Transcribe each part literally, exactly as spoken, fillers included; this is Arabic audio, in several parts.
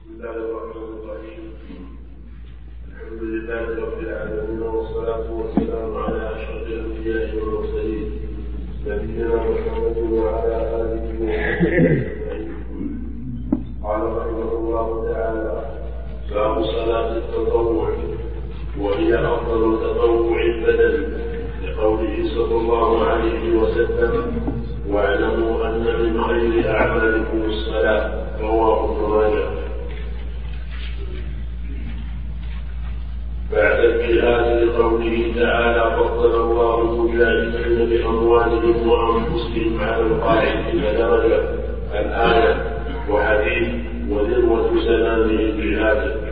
بسم الله الرحمن الرحيم. الحمد لله رب العالمين، والصلاة والسلام على أشرف الأنبياء والمرسلين نبينا محمد وعلى آله وصحبه أجمعين. قال رحمه الله تعالى: باب صلاة التطوع، وهي أفضل تطوع البدن، لقوله صلى الله عليه وسلم: واعلموا أن من خير أعمالكم الصلاة. رواه ابن ماجه. بعد الجهاد لقوله تعالى: فضل الله المجاهدين بأموالهم وأنفسهم على القاعدين درجة. الآية وحديث وذروة سلامه الجهاد.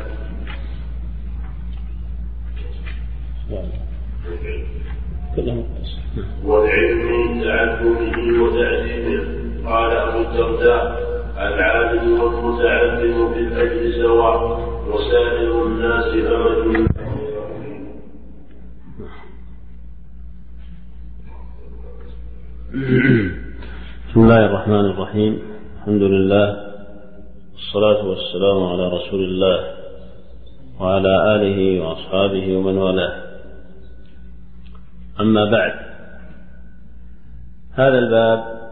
والعلم تعلمه وتعليمه. قال أبو الدرداء: العالم والمتعلم في الأجر سواء، وسائر الناس أمد. بسم الله الرحمن الرحيم. الحمد لله، والصلاة والسلام على رسول الله وعلى آله وأصحابه ومن والاه. أما بعد، هذا الباب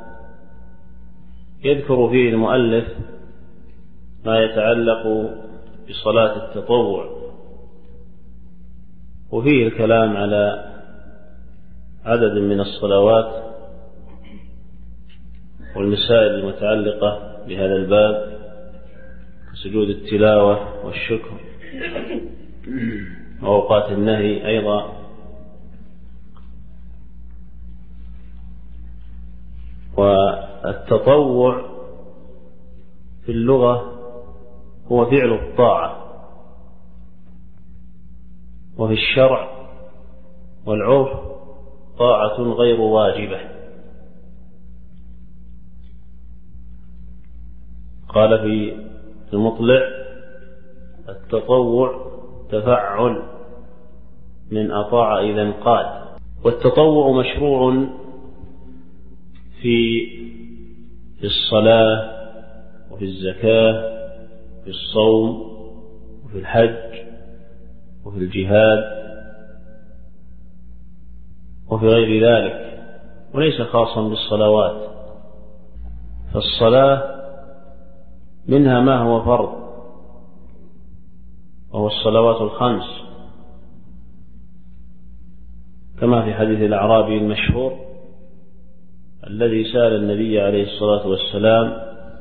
يذكر فيه المؤلف ما يتعلق بصلاة التطوع، وفيه الكلام على عدد من الصلوات والمسائل المتعلقة بهذا الباب كسجود التلاوة والشكر وأوقات النهي أيضا. والتطوع في اللغة هو فعل الطاعة، وفي الشرع والعرف طاعة غير واجبة. قال في المطلع: التطوع تفعل من أطاع إذا انقاد. والتطوع مشروع في الصلاة وفي الزكاة وفي الصوم وفي الحج وفي الجهاد وفي غير ذلك، وليس خاصا بالصلوات. فالصلاة منها ما هو فرض، وهو الصلوات الخمس، كما في حديث الأعرابي المشهور الذي سأل النبي عليه الصلاة والسلام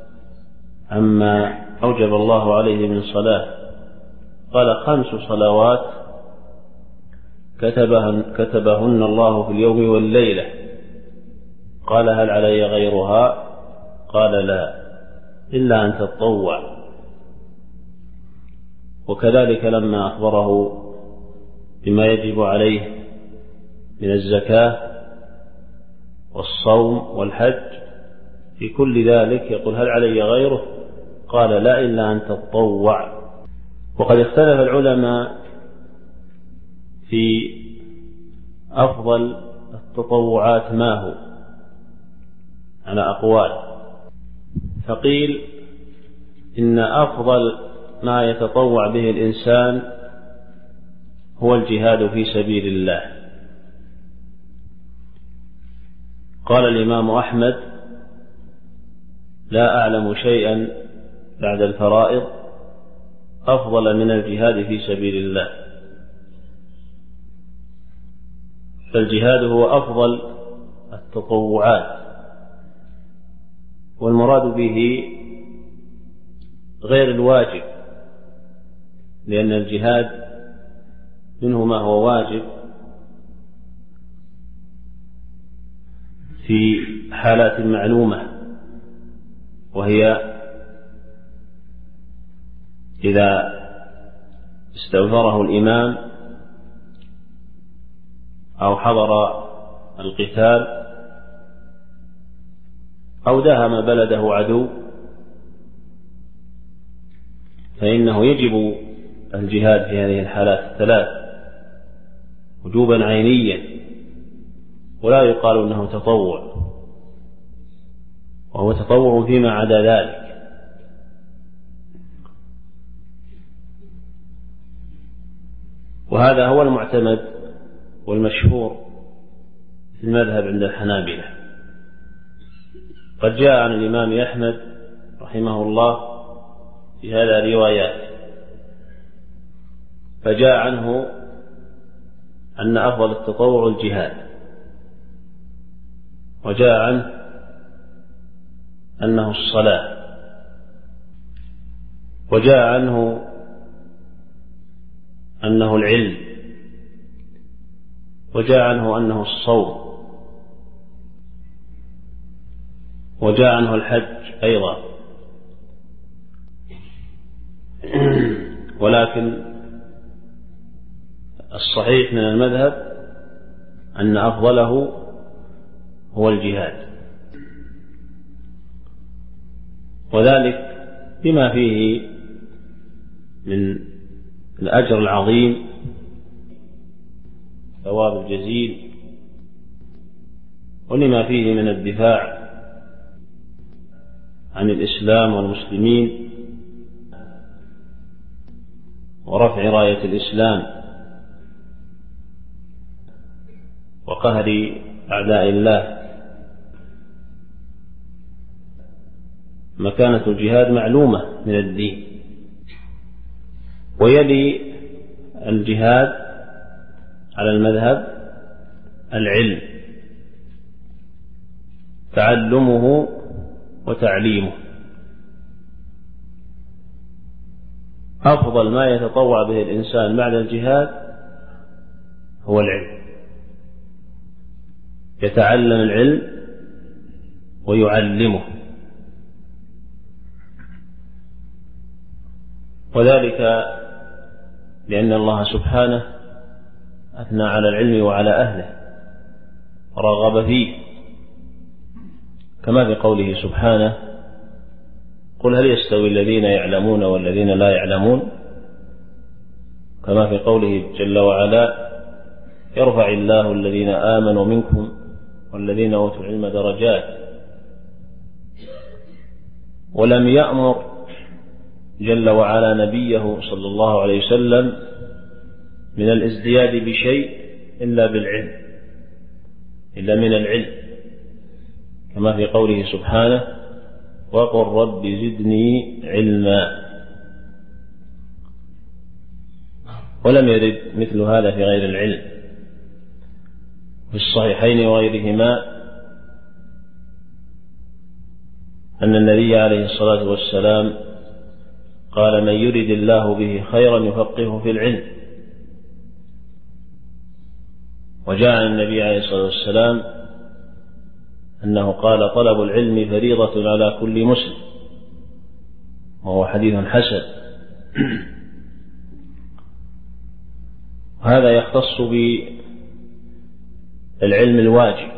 عما أوجب الله عليه من صلاة، قال: خمس صلوات كتبهن, كتبهن الله في اليوم والليلة. قال: هل علي غيرها؟ قال: لا، إلا أن تتطوع. وكذلك لما أخبره بما يجب عليه من الزكاة والصوم والحج، في كل ذلك يقول: هل علي غيره؟ قال: لا، إلا أن تتطوع. وقد اختلف العلماء في أفضل التطوعات ما هو على أقوال. فقيل إن أفضل ما يتطوع به الإنسان هو الجهاد في سبيل الله. قال الإمام أحمد: لا أعلم شيئا بعد الفرائض أفضل من الجهاد في سبيل الله. فالجهاد هو أفضل التطوعات، والمراد به غير الواجب، لأن الجهاد منه ما هو واجب في حالات معلومة، وهي إذا استنفره الإمام أو حضر القتال أو داهم بلده عدو، فإنه يجب الجهاد في هذه الحالات الثلاث وجوبا عينيا، ولا يقال أنه تطوع، وهو تطوع فيما عدا ذلك. وهذا هو المعتمد والمشهور في المذهب عند الحنابلة. قد جاء عن الإمام أحمد رحمه الله في هذا روايات، فجاء عنه أن أفضل التطوع الجهاد، وجاء عنه أنه الصلاة، وجاء عنه أنه العلم، وجاء عنه أنه الصوم، وجاء عنه الحج أيضا. ولكن الصحيح من المذهب أن أفضله هو الجهاد، وذلك بما فيه من الأجر العظيم، ثواب الجزيل، ولما فيه من الدفاع عن الإسلام والمسلمين ورفع راية الإسلام وقهر أعداء الله. مكانة الجهاد معلومة من الدين. ويلي الجهاد على المذهب العلم، تعلمه وتعليمه. أفضل ما يتطوع به الإنسان بعد الجهاد هو العلم، يتعلم العلم ويعلمه، وذلك لأن الله سبحانه أثنى على العلم وعلى أهله ورغب فيه، كما في قوله سبحانه: قل هل يستوي الذين يعلمون والذين لا يعلمون، كما في قوله جل وعلا: يرفع الله الذين آمنوا منكم والذين أوتوا العلم درجات. ولم يأمر جل وعلا نبيه صلى الله عليه وسلم من الازدياد بشيء إلا بالعلم، إلا من العلم، كما في قوله سبحانه: وقل رب زدني علما. ولم يرد مثل هذا في غير العلم. في الصحيحين وغيرهما أن النبي عليه الصلاة والسلام قال: من يرد الله به خيرا يفقهه في العلم. وجاء عن النبي عليه الصلاة والسلام أنه قال: طلب العلم فريضة على كل مسلم، وهو حديث حسن. هذا يختص بالعلم الواجب،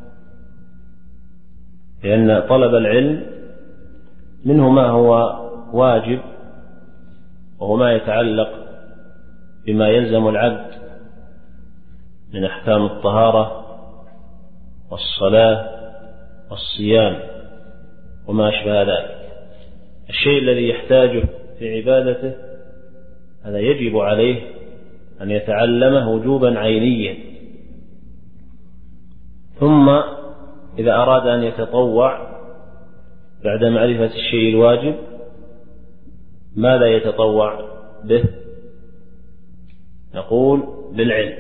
لأن طلب العلم منه ما هو واجب، وهو ما يتعلق بما يلزم العبد من أحكام الطهارة والصلاة والصيام وما أشبه ذلك. الشيء الذي يحتاجه في عبادته هذا يجب عليه أن يتعلمه وجوبا عينيا. ثم إذا أراد أن يتطوع بعد معرفة الشيء الواجب ماذا يتطوع به؟ نقول: بالعلم.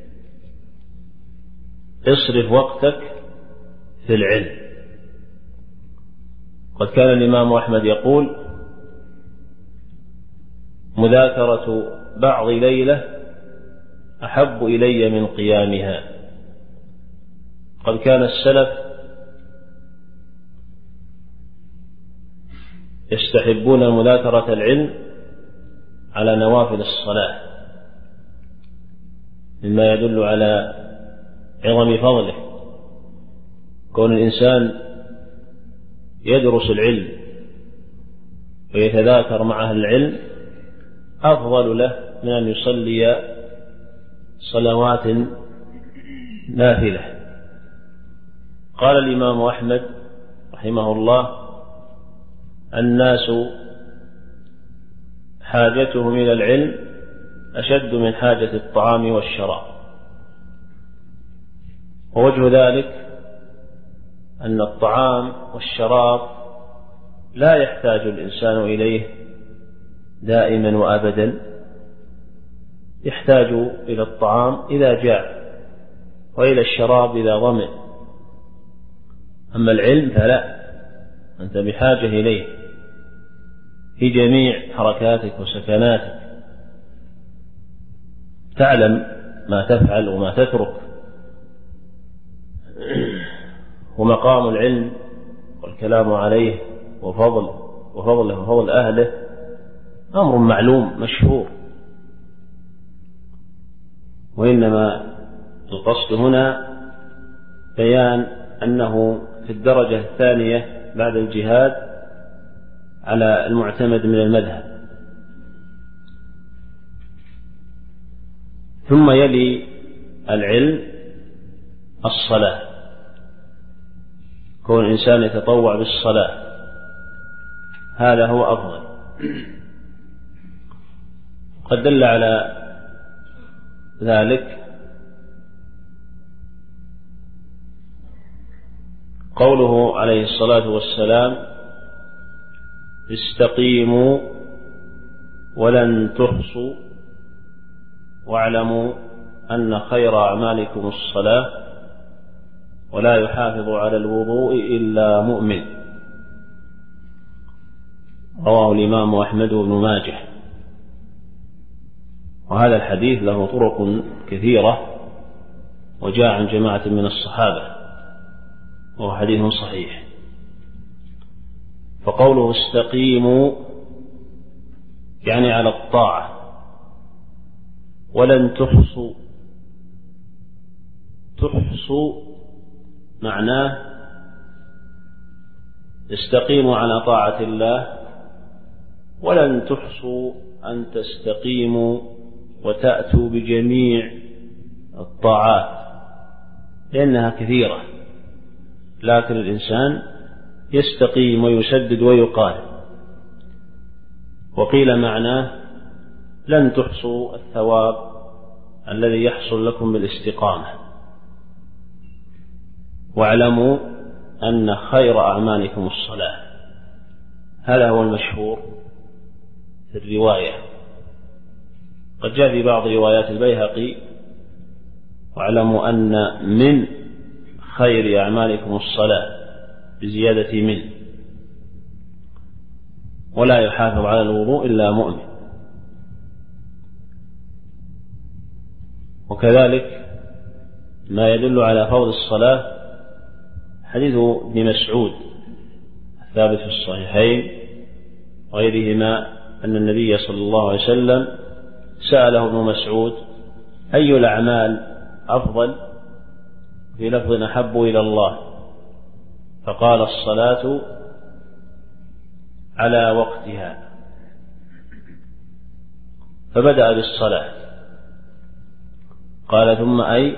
اصرف وقتك في العلم. قد كان الإمام أحمد يقول: مذاكرة بعض ليلة أحب إلي من قيامها. قد كان السلف يستحبون مذاكرة العلم على نوافل الصلاة، مما يدل على عظم فضله. كون الإنسان يدرس العلم ويتذاكر مع أهل العلم أفضل له من أن يصلي صلوات نافلة. قال الإمام أحمد رحمه الله: الناس حاجتهم إلى العلم أشد من حاجة الطعام والشراب. ووجه ذلك أن الطعام والشراب لا يحتاج الإنسان إليه دائما وأبدا، يحتاج إلى الطعام إذا جاع وإلى الشراب إذا ظمئ. أما العلم فلا، أنت بحاجة إليه في جميع حركاتك وسكناتك، تعلم ما تفعل وما تترك. ومقام العلم والكلام عليه وفضل وفضله وفضل أهله أمر معلوم مشهور، وإنما القصد هنا بيان أنه في الدرجة الثانية بعد الجهاد على المعتمد من المذهب. ثم يلي العلم الصلاة، كون الإنسان يتطوع بالصلاة هذا هو أفضل. قد دل على ذلك قوله عليه الصلاة والسلام: استقيموا ولن تحصوا واعلموا أن خير أعمالكم الصلاة ولا يحافظ على الوضوء إلا مؤمن. رواه الإمام أحمد بن ماجه. وهذا الحديث له طرق كثيرة وجاء عن جماعة من الصحابة، وهو حديث صحيح. فقوله استقيموا يعني على الطاعة، ولن تحصوا. تحصوا معناه استقيموا على طاعة الله، ولن تحصوا أن تستقيموا وتأتوا بجميع الطاعات لأنها كثيرة، لكن الإنسان يستقيم ويسدد ويقارب. وقيل معناه لن تحصوا الثواب الذي يحصل لكم بالاستقامة، واعلموا أن خير أعمالكم الصلاة. هذا هو المشهور في الرواية. قد جاء في بعض روايات البيهقي: واعلموا أن من خير أعمالكم الصلاة، بزيادة من، ولا يحافظ على الوضوء إلا مؤمن. وكذلك ما يدل على فضل الصلاة حديث ابن مسعود الثابت في الصحيحين وغيرهما أن النبي صلى الله عليه وسلم سأله ابن مسعود: أي الأعمال أفضل؟ في لفظ أحب إلى الله، فقال: الصلاة على وقتها. فبدأ بالصلاة. قال: ثم أي؟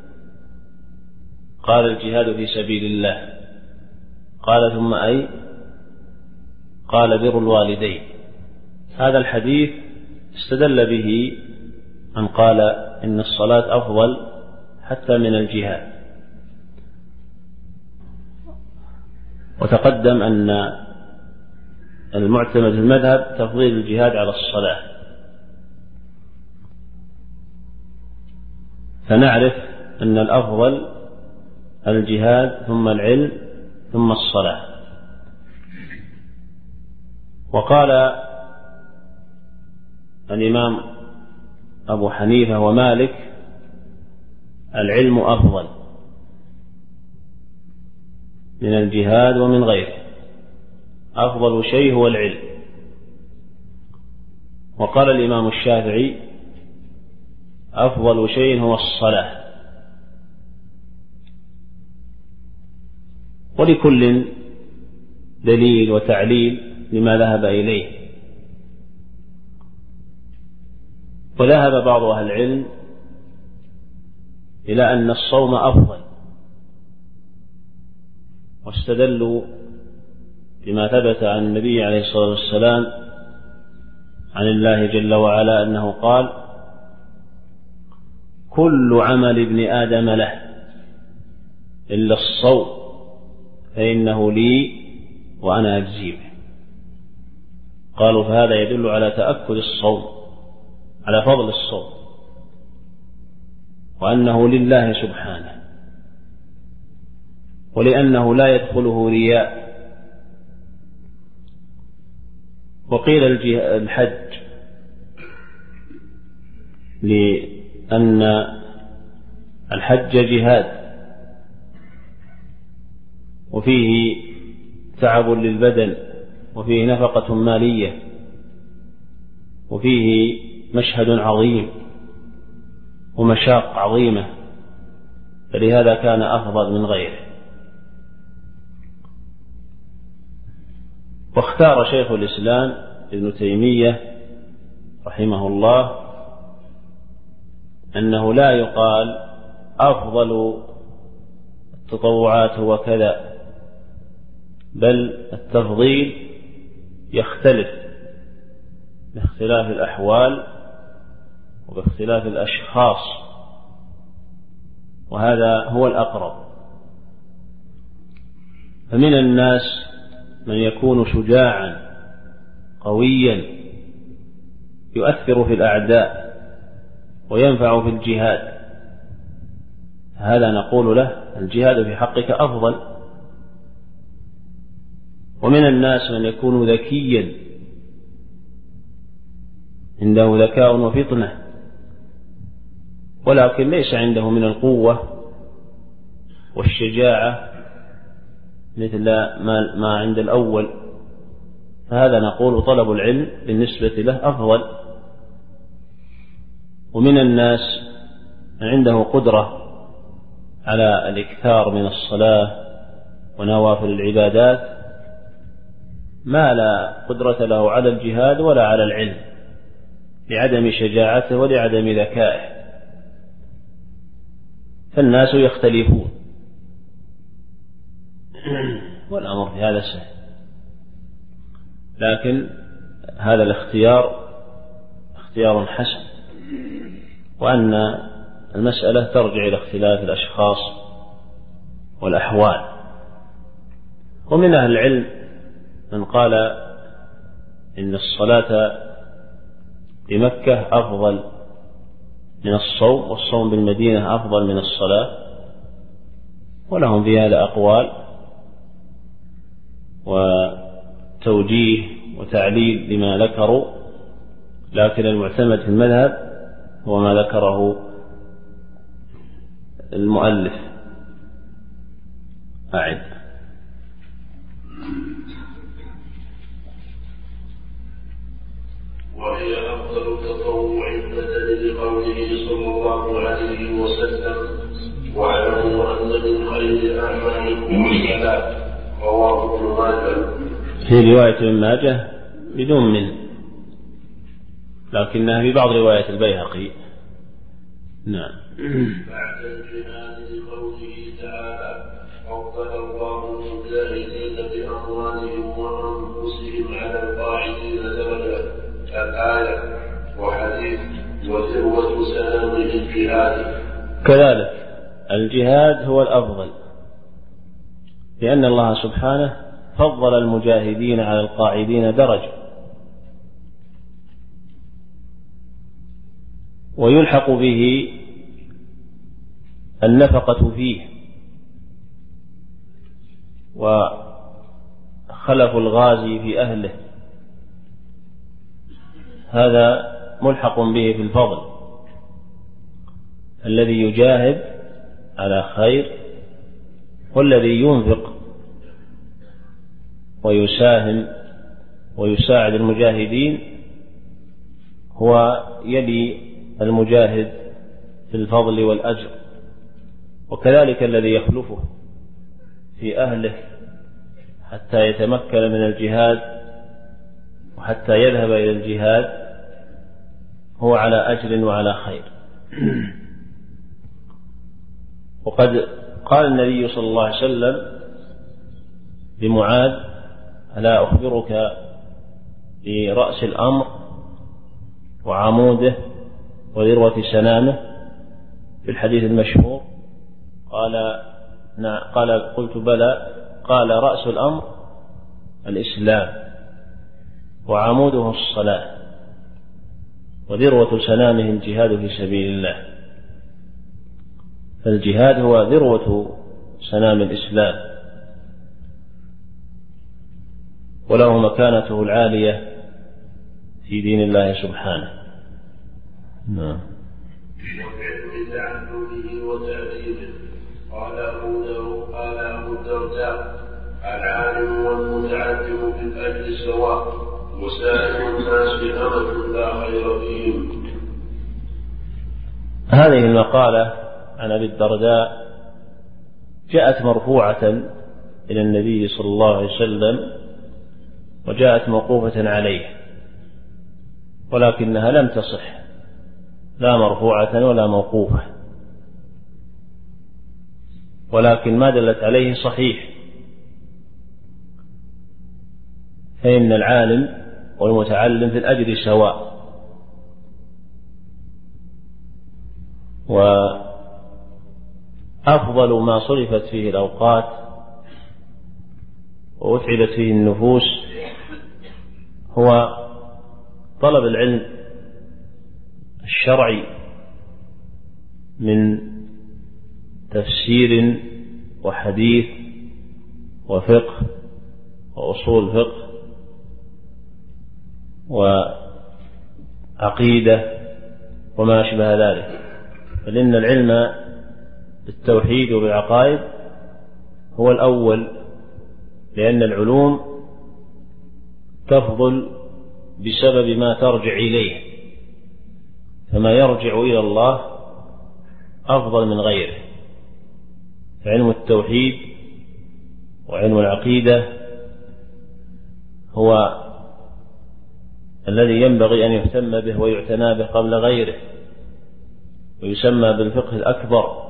قال: الجهاد في سبيل الله. قال: ثم أي؟ قال: بر الوالدين. هذا الحديث استدل به من قال إن الصلاة أفضل حتى من الجهاد. وتقدم أن المعتمد في المذهب تفضيل الجهاد على الصلاة، فنعرف أن الأفضل الجهاد ثم العلم ثم الصلاة. وقال الإمام أبو حنيفة ومالك: العلم أفضل من الجهاد ومن غيره، أفضل شيء هو العلم. وقال الإمام الشافعي: أفضل شيء هو الصلاة. ولكل دليل وتعليل لما ذهب إليه. وذهب بعض أهل العلم إلى أن الصوم أفضل، واستدلوا بما ثبت عن النبي عليه الصلاة والسلام عن الله جل وعلا أنه قال: كل عمل ابن آدم له إلا الصوم فإنه لي وأنا أجزي به. قالوا فهذا يدل على تأكد الصوم، على فضل الصوم، وأنه لله سبحانه، ولأنه لا يدخله رياء. وقيل الحج لأن الحج جهاد وفيه تعب للبدن وفيه نفقة مالية وفيه مشهد عظيم ومشاق عظيمة، فلهذا كان أفضل من غيره. واختار شيخ الإسلام ابن تيمية رحمه الله أنه لا يقال أفضل التطوعات هو كذا، بل التفضيل يختلف باختلاف الأحوال وباختلاف الأشخاص، وهذا هو الأقرب. فمن الناس من يكون شجاعا قويا يؤثر في الأعداء وينفع في الجهاد، هذا نقول له الجهاد في حقك أفضل. ومن الناس من يكون ذكيا عنده ذكاء وفطنة ولكن ليس عنده من القوة والشجاعة مثل ما عند الأول، فهذا نقول طلب العلم بالنسبة له أفضل. ومن الناس من عنده قدرة على الإكثار من الصلاة ونوافل العبادات ما لا قدرة له على الجهاد ولا على العلم لعدم شجاعته ولعدم ذكائه، فالناس يختلفون والأمر في هذا سهل. لكن هذا الاختيار اختيار حسن، وأن المسألة ترجع إلى اختلاف الأشخاص والأحوال. ومن أهل العلم من قال إن الصلاة بمكة أفضل من الصوم، والصوم بالمدينة أفضل من الصلاة، ولهم في هذا أقوال وتوجيه وتعليل لما ذكروا، لكن المعتمد في المذهب هو ما ذكره المؤلف. أعد. وهي أفضل تطوع البدن لقوله صلى الله عليه وسلم: واعلموا أن من خير أعمالكم الصلاة. رواه ابن ماجه. في رواية ابن ماجه بدون من، لكنها في بعض رواية البيهقي. نعم. بعد الجهاد لقوله تعالى: فضل الله المجاهدين بأموالهم وأنفسهم على القاعدين درجة. الآية وحديث وذروة سلام الجهاد. كذلك الجهاد هو الأفضل، لأن الله سبحانه فضل المجاهدين على القاعدين درجة، ويلحق به النفقة فيه، وخلف الغازي في أهله، هذا ملحق به في الفضل. الذي يجاهد على خير والذي ينفق ويساهم ويساعد المجاهدين هو يلي المجاهد في الفضل والأجر. وكذلك الذي يخلفه في أهله حتى يتمكن من الجهاد وحتى يذهب إلى الجهاد هو على أجر وعلى خير. وقد قال النبي صلى الله عليه وسلم لمعاذ: ألا أخبرك برأس الأمر وعموده وذروة سنامه؟ في الحديث المشهور قال قال قلت بلى قال رأس الأمر الإسلام وعموده الصلاة وذروة سنامه الجهاد في سبيل الله. فالجهاد هو ذروة سنام الإسلام وله مكانته العالية في دين الله سبحانه. نعم. وفعل تعبده وتأديبه. قال أبو الدرداء العالم والمتعلم بالأجر سواء وسائر الناس أمة لا خير فيهم. هذه المقالة عن أبي الدرداء جاءت مرفوعة إلى النبي صلى الله عليه وسلم وجاءت موقوفة عليه، ولكنها لم تصح لا مرفوعة ولا موقوفة، ولكن ما دلت عليه صحيح. فإن العالم والمتعلم في الأجر سواء، وأفضل ما صرفت فيه الأوقات وأتعبت فيه النفوس هو طلب العلم الشرعي من تفسير وحديث وفقه وأصول فقه وعقيدة وما أشبه ذلك. فإن العلم بالتوحيد وبالعقائد هو الأول، لأن العلوم تفضل بسبب ما ترجع إليه، فما يرجع إلى الله أفضل من غيره. فعلم التوحيد وعلم العقيدة هو الذي ينبغي أن يهتم به ويعتنى به قبل غيره، ويسمى بالفقه الأكبر.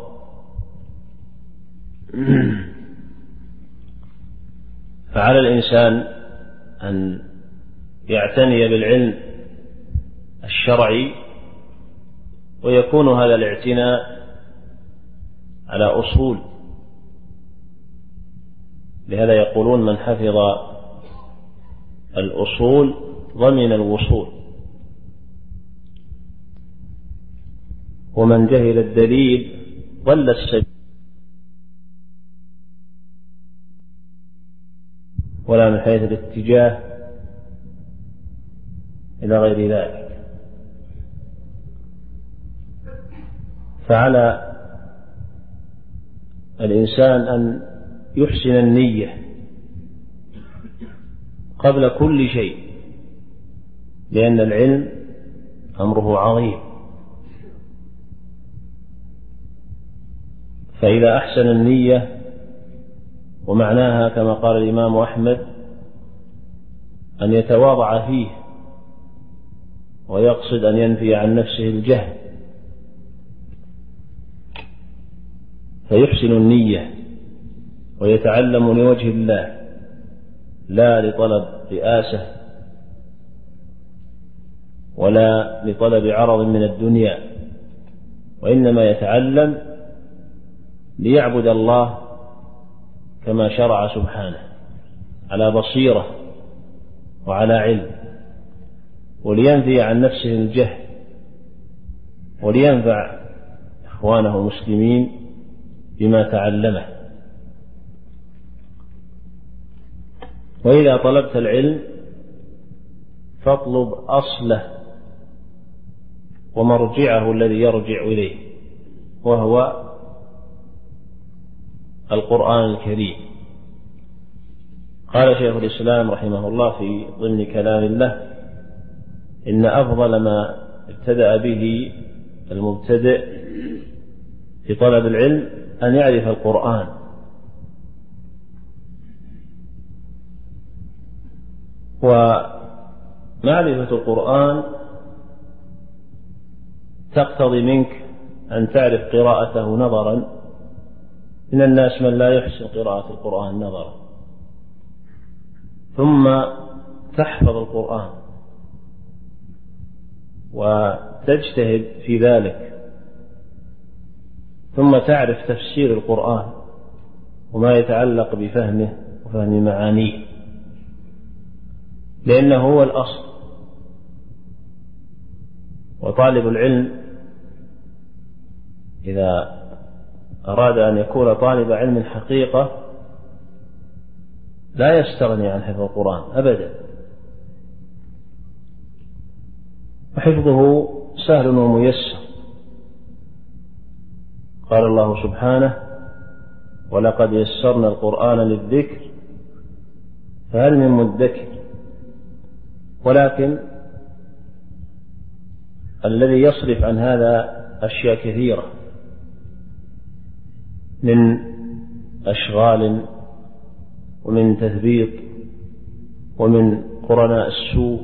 فعلى الإنسان أن يعتني بالعلم الشرعي، ويكون هذا الاعتناء على أصول. لهذا يقولون من حفظ الأصول ضمن الوصول، ومن جهل الدليل ضل السبيل، ولا من حيث الاتجاه إلى غير ذلك. فعلى الإنسان أن يحسن النية قبل كل شيء، لأن العلم أمره عظيم. فإذا أحسن النية، ومعناها كما قال الإمام أحمد أن يتواضع فيه ويقصد أن ينفي عن نفسه الجهل، فيحسن النية ويتعلم لوجه الله لا لطلب رئاسة ولا لطلب عرض من الدنيا، وإنما يتعلم ليعبد الله كما شرع سبحانه على بصيرة وعلى علم، ولينفي عن نفسه الجهل، ولينفع إخوانه المسلمين بما تعلمه. وإذا طلبت العلم فاطلب أصله ومرجعه الذي يرجع إليه، وهو القرآن الكريم. قال شيخ الإسلام رحمه الله في ضمن كلام الله: إن أفضل ما ابتدأ به المبتدئ في طلب العلم أن يعرف القرآن، ومعرفة القرآن تقتضي منك أن تعرف قراءته نظرا. من الناس من لا يحسن قراءة القرآن نظرا، ثم تحفظ القرآن وتجتهد في ذلك ثم تعرف تفسير القرآن وما يتعلق بفهمه وفهم معانيه، لأنه هو الأصل. وطالب العلم إذا أراد أن يكون طالب علم حقيقة لا يستغني عن حفظ القرآن أبدا، وحفظه سهل وميسر. قال الله سبحانه: ولقد يسرنا القرآن للذكر فهل من مدكر. ولكن الذي يصرف عن هذا أشياء كثيرة من أشغال ومن تثبيط ومن قرناء السوء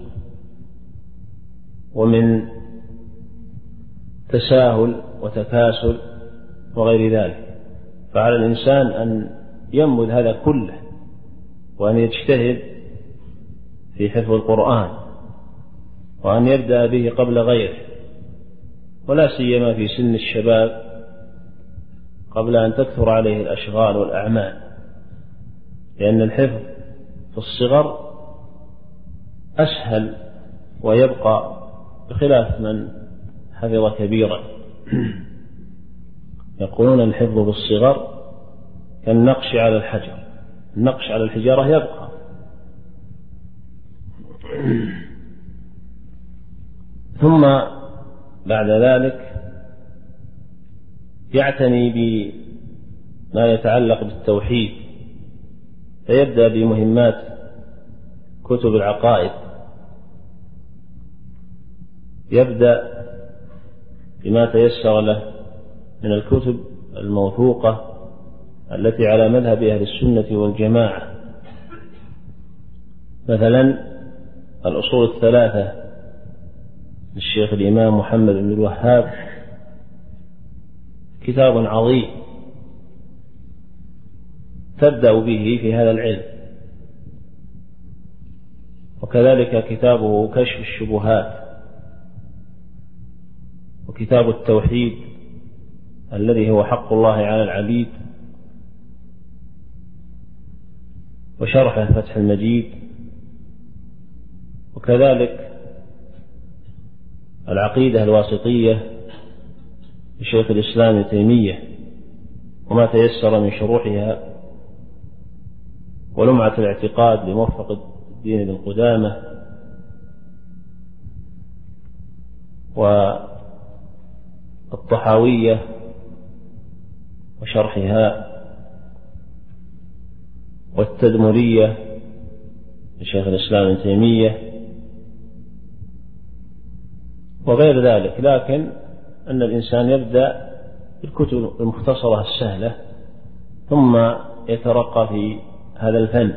ومن تساهل وتكاسل وغير ذلك. فعلى الإنسان أن ينبذ هذا كله وأن يجتهد في حفظ القرآن وأن يبدأ به قبل غيره، ولا سيما في سن الشباب قبل أن تكثر عليه الأشغال والأعمال، لأن الحفظ في الصغر أسهل ويبقى، بخلاف من حفظ كبيرا. يقولون الحفظ في الصغر كالنقش على الحجر، النقش على الحجارة يبقى. ثم بعد ذلك يعتني بما يتعلق بالتوحيد، فيبدأ بمهمات كتب العقائد، يبدأ بما تيسر له من الكتب الموثوقة التي على مذهب أهل السنة والجماعة، مثلا الأصول الثلاثة للشيخ الإمام محمد بن الوهاب، كتاب عظيم تبدأ به في هذا العلم. وكذلك كتابه كشف الشبهات، وكتاب التوحيد الذي هو حق الله على العبيد، وشرحه فتح المجيد، وكذلك العقيدة الواسطية لشيخ الإسلام ابن تيمية وما تيسر من شروحها، ولمعة الاعتقاد لموفق الدين بن قدامة، والطحاوية وشرحها، والتدمرية لشيخ الإسلام ابن تيمية وغير ذلك. لكن أن الإنسان يبدأ بالكتب المختصرة السهلة ثم يترقى في هذا الفن.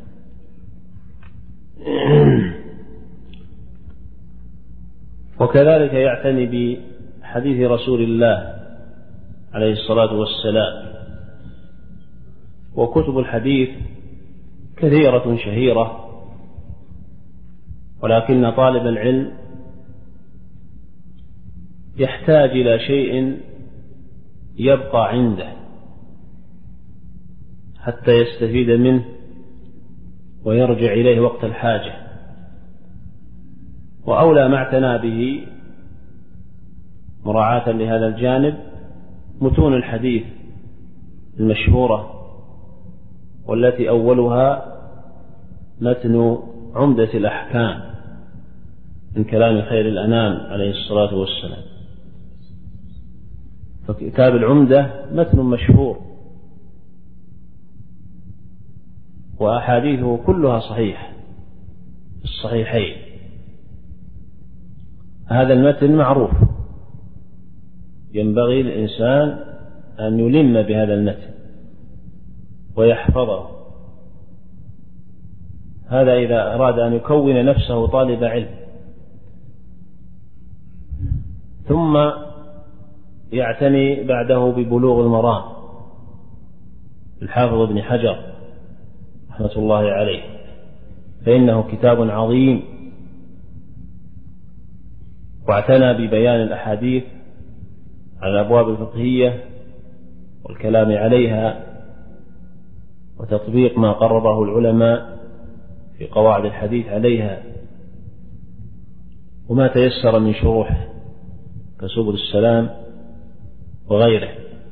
وكذلك يعتني بحديث رسول الله عليه الصلاة والسلام. وكتب الحديث كثيرة شهيرة، ولكن طالب العلم يحتاج إلى شيء يبقى عنده حتى يستفيد منه ويرجع إليه وقت الحاجة. وأولى ما اعتنى به مراعاة لهذا الجانب متون الحديث المشهورة، والتي أولها متن عمدة الأحكام من كلام خير الأنام عليه الصلاة والسلام. فكتاب العمدة متن مشهور وأحاديثه كلها صحيح في الصحيحين. هذا المتن معروف، ينبغي للإنسان أن يلم بهذا المتن ويحفظه. هذا إذا أراد أن يكون نفسه طالب علم. ثم يعتني بعده ببلوغ المرام الحافظ ابن حجر رحمة الله عليه، فإنه كتاب عظيم، واعتنى ببيان الأحاديث على الأبواب الفقهية والكلام عليها وتطبيق ما قرره العلماء في قواعد الحديث عليها، وما تيسر من شروح كسبل السلام وغيره.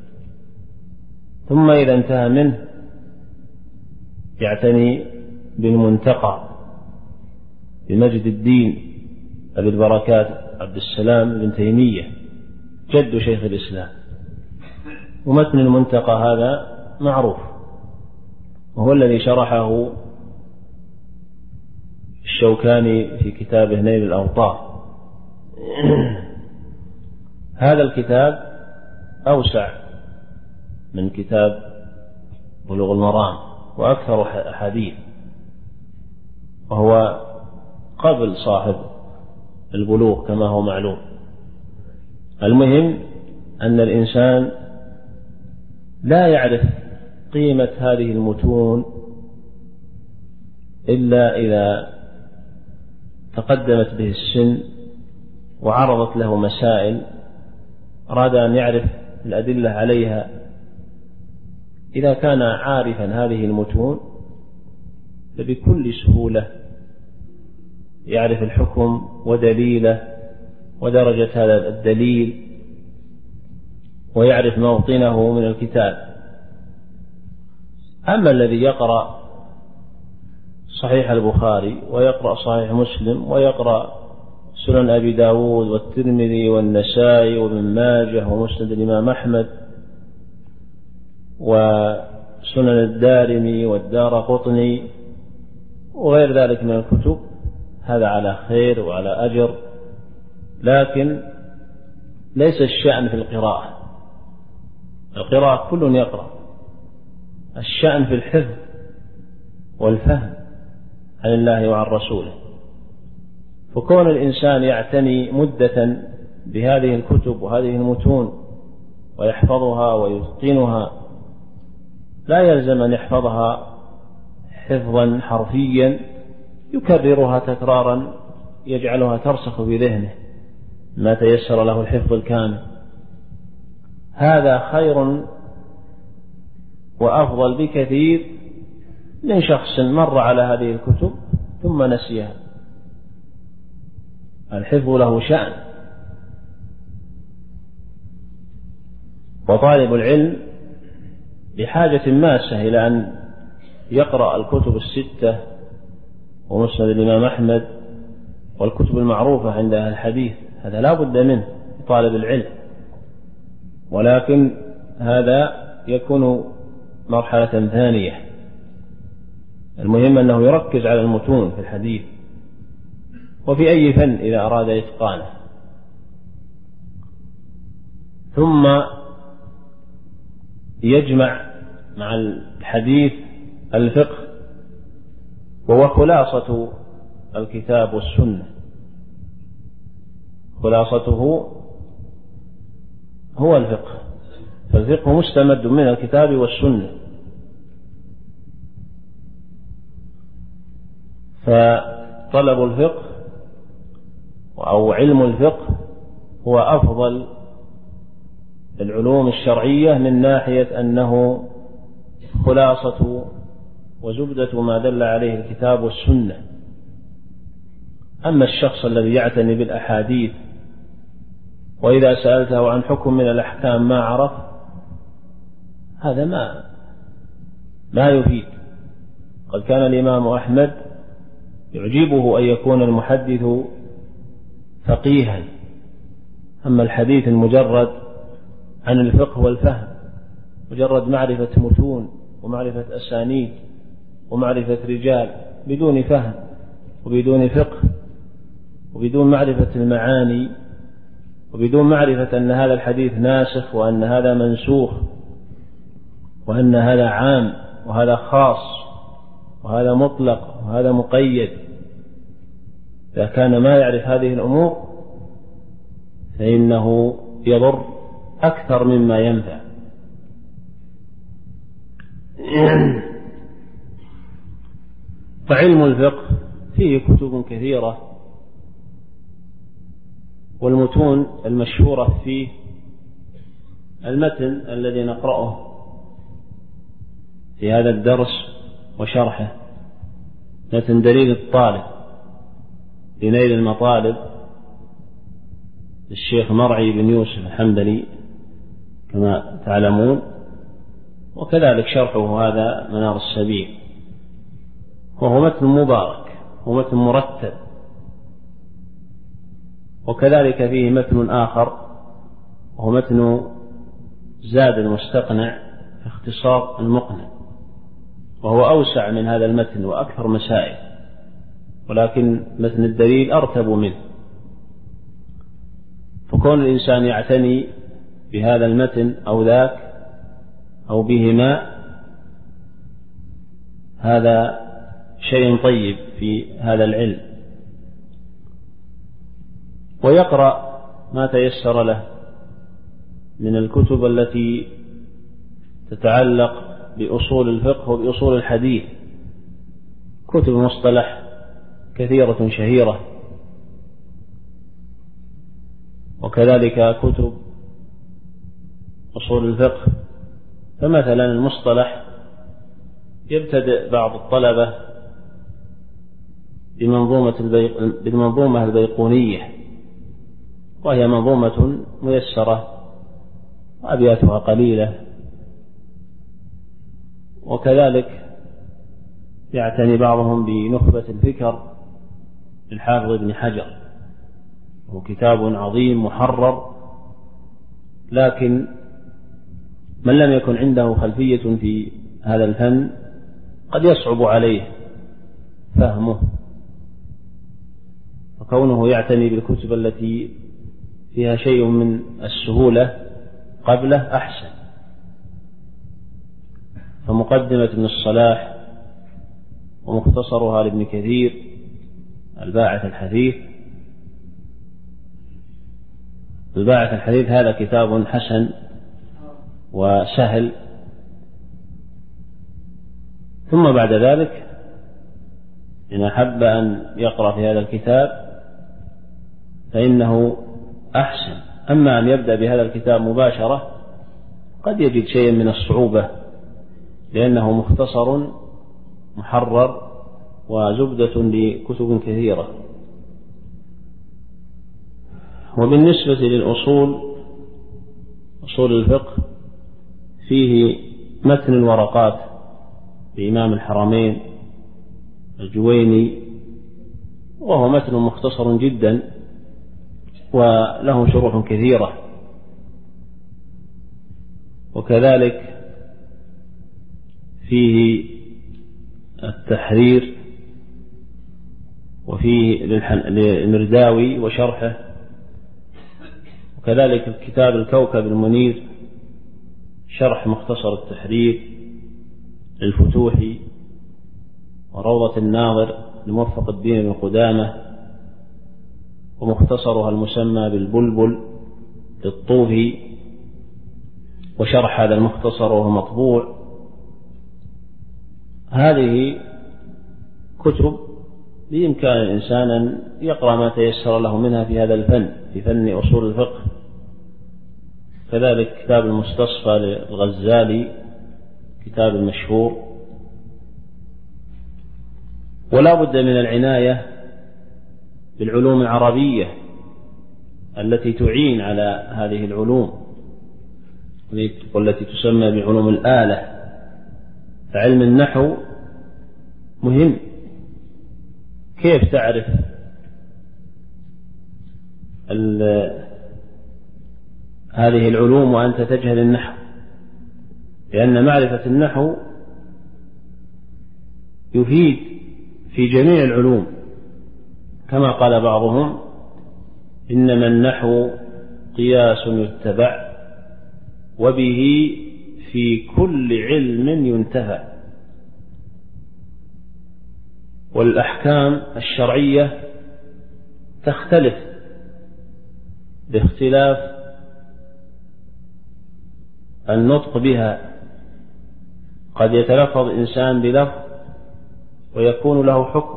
ثم إذا انتهى منه يعتني بالمنتقى بمجد الدين أبي البركات عبد السلام بن تيمية جد شيخ الإسلام، ومتن المنتقى هذا معروف، وهو الذي شرحه الشوكاني في كتابه نيل الأوطار. هذا الكتاب أوسع من كتاب بلوغ المرام وأكثر أحاديث، وهو قبل صاحب البلوغ كما هو معلوم. المهم أن الإنسان لا يعرف قيمة هذه المتون إلا إذا تقدمت به السن وعرضت له مسائل أراد أن يعرف الأدلة عليها. إذا كان عارفا هذه المتون فبكل سهولة يعرف الحكم ودليله ودرجة هذا الدليل ويعرف موطنه من الكتاب. أما الذي يقرأ صحيح البخاري ويقرأ صحيح مسلم ويقرأ سنن أبي داود والترمذي والنسائي وابن ماجه ومسند الإمام أحمد وسنن الدارمي والدارقطني وغير ذلك من الكتب، هذا على خير وعلى أجر، لكن ليس الشأن في القراءة. القراءة كل يقرأ، الشأن في الحفظ والفهم عن الله وعن رسوله. فكون الإنسان يعتني مدة بهذه الكتب وهذه المتون ويحفظها ويتقنها، لا يلزم أن يحفظها حفظا حرفيا يكررها تكرارا يجعلها ترسخ في ذهنه ما تيسر له الحفظ الكامل. هذا خير وأفضل بكثير من شخص مر على هذه الكتب ثم نسيها. الحفظ له شأن، وطالب العلم بحاجة ماسة إلى أن يقرأ الكتب الستة ومسند الإمام أحمد والكتب المعروفة عند أهل الحديث، هذا لا بد منه طالب العلم، ولكن هذا يكون مرحلة ثانية. المهم أنه يركز على المتون في الحديث وفي أي فن إذا أراد إتقانه، ثم يجمع مع الحديث الفقه، وهو خلاصة الكتاب والسنة. خلاصته هو الفقه، فالفقه مستمد من الكتاب والسنة. فطلب الفقه أو علم الفقه هو أفضل العلوم الشرعية من ناحية أنه خلاصة وزبدة ما دل عليه الكتاب والسنة. أما الشخص الذي يعتني بالأحاديث وإذا سألته عن حكم من الأحكام ما عرف، هذا ما ما يفيد. قد كان الإمام أحمد يعجبه أن يكون المحدث فقيها، أما الحديث المجرد عن الفقه والفهم، مجرد معرفة متون ومعرفة أسانيد ومعرفة رجال بدون فهم وبدون فقه وبدون معرفة المعاني وبدون معرفة أن هذا الحديث ناسخ وأن هذا منسوخ وأن هذا عام وهذا خاص وهذا مطلق وهذا مقيد. إذا كان ما يعرف هذه الأمور فإنه يضر أكثر مما ينفع. فعلم الفقه فيه كتب كثيرة، والمتون المشهورة فيه المتن الذي نقرأه في هذا الدرس وشرحه متن دليل الطالب لنيل المطالب للشيخ مرعي بن يوسف الحمدلي كما تعلمون، وكذلك شرحه هذا منار السبيل، وهو متن مبارك ومتن مرتب. وكذلك فيه متن آخر وهو متن زاد المستقنع في اختصار المقنع، وهو أوسع من هذا المتن وأكثر مسائل، ولكن متن الدليل أرتب منه. فكون الإنسان يعتني بهذا المتن أو ذاك أو بهما هذا شيء طيب في هذا العلم، ويقرأ ما تيسر له من الكتب التي تتعلق بأصول الفقه وبأصول الحديث، كتب مصطلح كثيرة شهيرة، وكذلك كتب أصول الفقه. فمثلا المصطلح يبتدئ بعض الطلبة بمنظومة البيق... بالمنظومة البيقونية، وهي منظومة ميسرة وأبياتها قليلة. وكذلك يعتني بعضهم بنخبة الفكر للحافظ ابن حجر، وهو كتاب عظيم محرر، لكن من لم يكن عنده خلفية في هذا الفن قد يصعب عليه فهمه، فكونه يعتني بالكتب التي فيها شيء من السهولة قبله أحسن. فمقدمة ابن الصلاح ومختصرها لابن كثير الباعث الحديث الباعث الحديث هذا كتاب حسن وسهل. ثم بعد ذلك إن أحب أن يقرأ في هذا الكتاب فإنه أحسن. أما أن يبدأ بهذا الكتاب مباشرة قد يجد شيئا من الصعوبة، لأنه مختصر محرر وزبدة لكتب كثيرة. وبالنسبة للأصول أصول الفقه فيه متن الورقات لإمام الحرمين الجويني، وهو متن مختصر جدا وله شروح كثيرة. وكذلك فيه التحرير، وفيه للمرداوي وشرحه، وكذلك الكتاب الكوكب المنير شرح مختصر التحرير للفتوحي، وروضة الناظر لموفق الدين بن قدامة، ومختصرها المسمى بالبلبل للطوفي، وشرح هذا المختصر وهو مطبوع. هذه كتب بإمكان الإنسان أن يقرأ ما تيسر له منها في هذا الفن، في فن أصول الفقه. كذلك كتاب المستصفى للغزالي كتاب مشهور. ولا بد من العناية بالعلوم العربية التي تعين على هذه العلوم والتي تسمى بعلوم الآلة. فعلم النحو مهم. كيف تعرف هذه العلوم وأنت تجهل النحو؟ لأن معرفة النحو يفيد في جميع العلوم، كما قال بعضهم: إنما النحو قياس يتبع وبه في كل علم ينتفع. والأحكام الشرعية تختلف باختلاف النطق بها. قد يتلفظ إنسان بلفظ ويكون له حكم،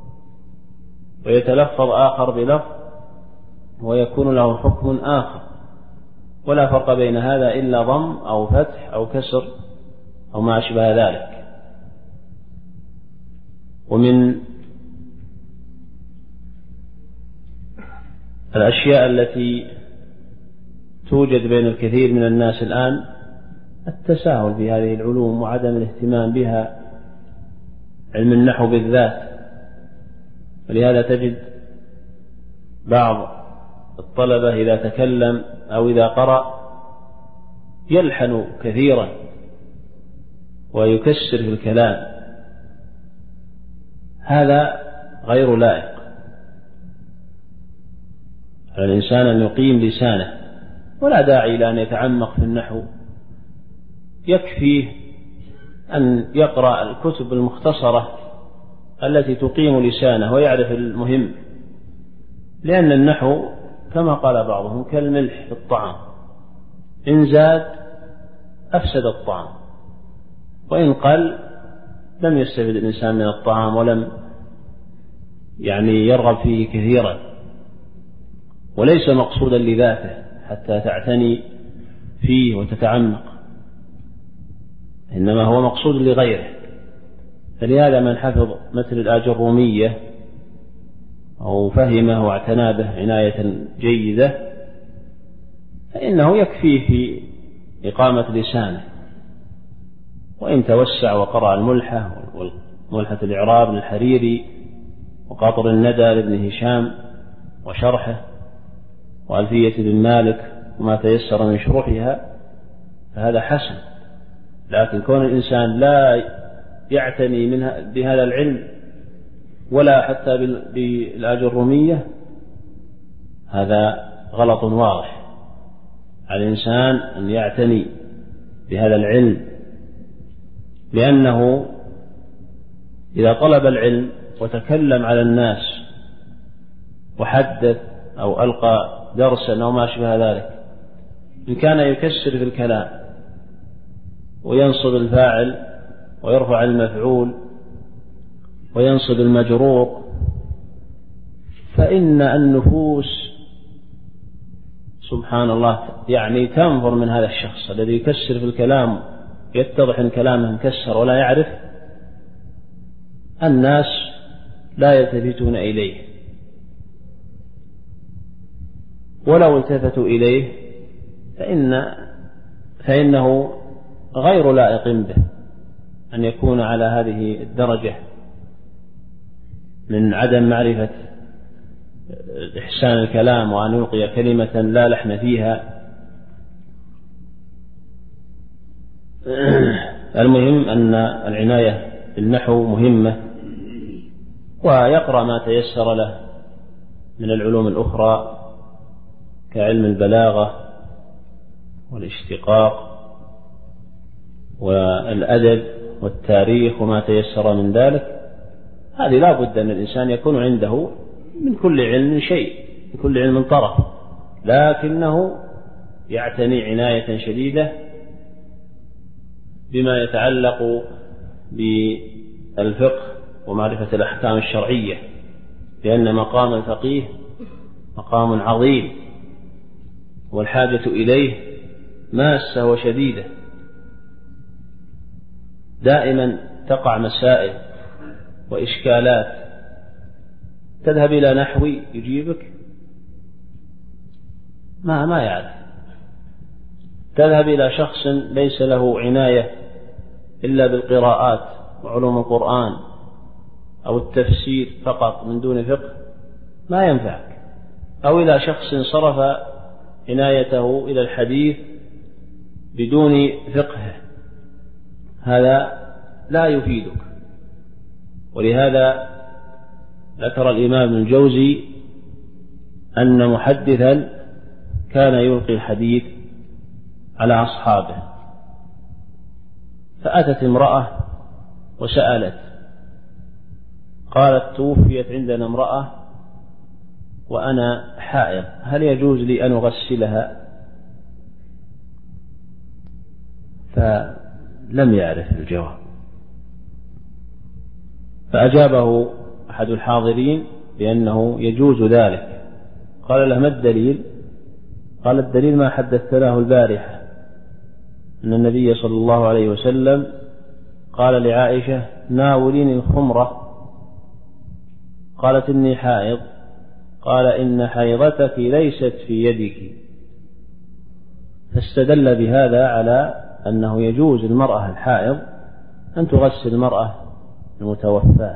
ويتلفظ آخر بلفظ ويكون له حكم آخر، ولا فرق بين هذا إلا ضم أو فتح أو كسر أو ما أشبه ذلك. ومن الأشياء التي توجد بين الكثير من الناس الآن التساهل في هذه العلوم وعدم الاهتمام بها، علم النحو بالذات. ولهذا تجد بعض الطلبة إذا تكلم أو إذا قرأ يلحن كثيرا ويكسر في الكلام، هذا غير لائق. على الإنسان أن يقيم لسانه، ولا داعي إلى أن يتعمق في النحو، يكفيه أن يقرأ الكتب المختصرة التي تقيم لسانه ويعرف المهم، لأن النحو كما قال بعضهم كالملح في الطعام، إن زاد أفسد الطعام، وإن قل لم يستفد الإنسان من الطعام ولم يعني يرغب فيه كثيرا، وليس مقصودا لذاته حتى تعتني فيه وتتعمق، إنما هو مقصود لغيره. فلهذا من حفظ مثل الآجرومية أو فهمه واعتنى به عناية جيدة فإنه يكفيه في إقامة لسانه. وإن توسع وقرأ الملحة والملحة الإعراب للحريري وقاطر الندى لابن هشام وشرحه وألفية بن مالك وما تيسر من شروحها فهذا حسن. لكن كون الإنسان لا يعتني منها بهذا العلم ولا حتى بالآجرومية هذا غلط واضح. على الإنسان أن يعتني بهذا العلم، لأنه إذا طلب العلم وتكلم على الناس وحدث أو ألقى درسا أو ما أشبه ذلك، إن كان يكسر في الكلام وينصب الفاعل ويرفع المفعول وينصب المجرور، فإن النفوس سبحان الله يعني تنفر من هذا الشخص الذي يكسر في الكلام، يتضح ان كلامه مكسر ولا يعرف. الناس لا يلتفتون إليه، ولو التفتوا إليه فإن فإنه غير لائق به أن يكون على هذه الدرجة من عدم معرفة إحسان الكلام وأن يلقي كلمة لا لحن فيها. المهم أن العناية بالنحو مهمة، ويقرأ ما تيسر له من العلوم الأخرى كعلم البلاغة والاشتقاق والأدب والتاريخ وما تيسر من ذلك. هذه لا بد أن الإنسان يكون عنده من كل علم شيء، من كل علم طرف، لكنه يعتني عناية شديدة بما يتعلق بالفقه ومعرفة الأحكام الشرعية، لأن مقام الفقيه مقام عظيم والحاجة إليه ماسة وشديدة. دائما تقع مسائل وإشكالات، تذهب إلى نحوي يجيبك ما ما يعرف، تذهب إلى شخص ليس له عناية إلا بالقراءات وعلوم القرآن أو التفسير فقط من دون فقه ما ينفعك، أو إلى شخص صرف عنايته إلى الحديث بدون فقه، هذا لا يفيدك. ولهذا ذكر الإمام ابن الجوزي أن محدثا كان يلقي الحديث على أصحابه، فأتت امرأة وسألت قالت: توفيت عندنا امرأة وأنا حائض، هل يجوز لي أن أغسلها؟ فلم يعرف الجواب، فأجابه أحد الحاضرين بأنه يجوز ذلك. قال له: ما الدليل؟ قال: الدليل ما حدثت له البارحة، أن النبي صلى الله عليه وسلم قال لعائشة ناوليني الخمرة، قالت إني حائض، قال إن حيضتك ليست في يدك، فاستدل بهذا على أنه يجوز المرأة الحائض أن تغسل المرأة المتوفاة.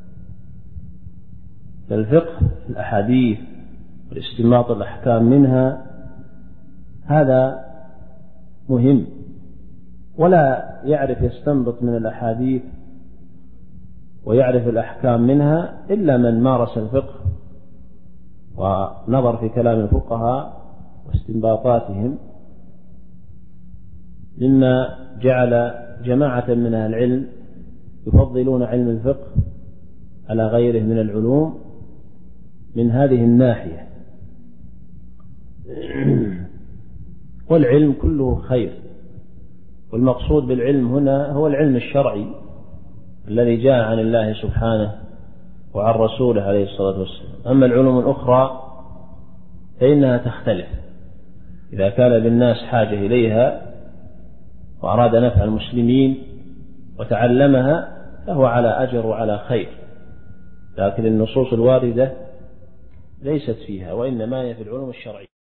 فالفقه في الأحاديث والاستنباط الأحكام منها هذا مهم، ولا يعرف يستنبط من الأحاديث ويعرف الأحكام منها إلا من مارس الفقه ونظر في كلام الفقهاء واستنباطاتهم، مما جعل جماعة من أهل العلم يفضلون علم الفقه على غيره من العلوم من هذه الناحية. والعلم كله خير، والمقصود بالعلم هنا هو العلم الشرعي الذي جاء عن الله سبحانه وعن رسوله عليه الصلاة والسلام. أما العلوم الأخرى فإنها تختلف، إذا كان بالناس حاجة إليها وأراد نفع المسلمين وتعلمها فهو على أجر وعلى خير، لكن النصوص الواردة ليست فيها، وإنما هي في العلوم الشرعية.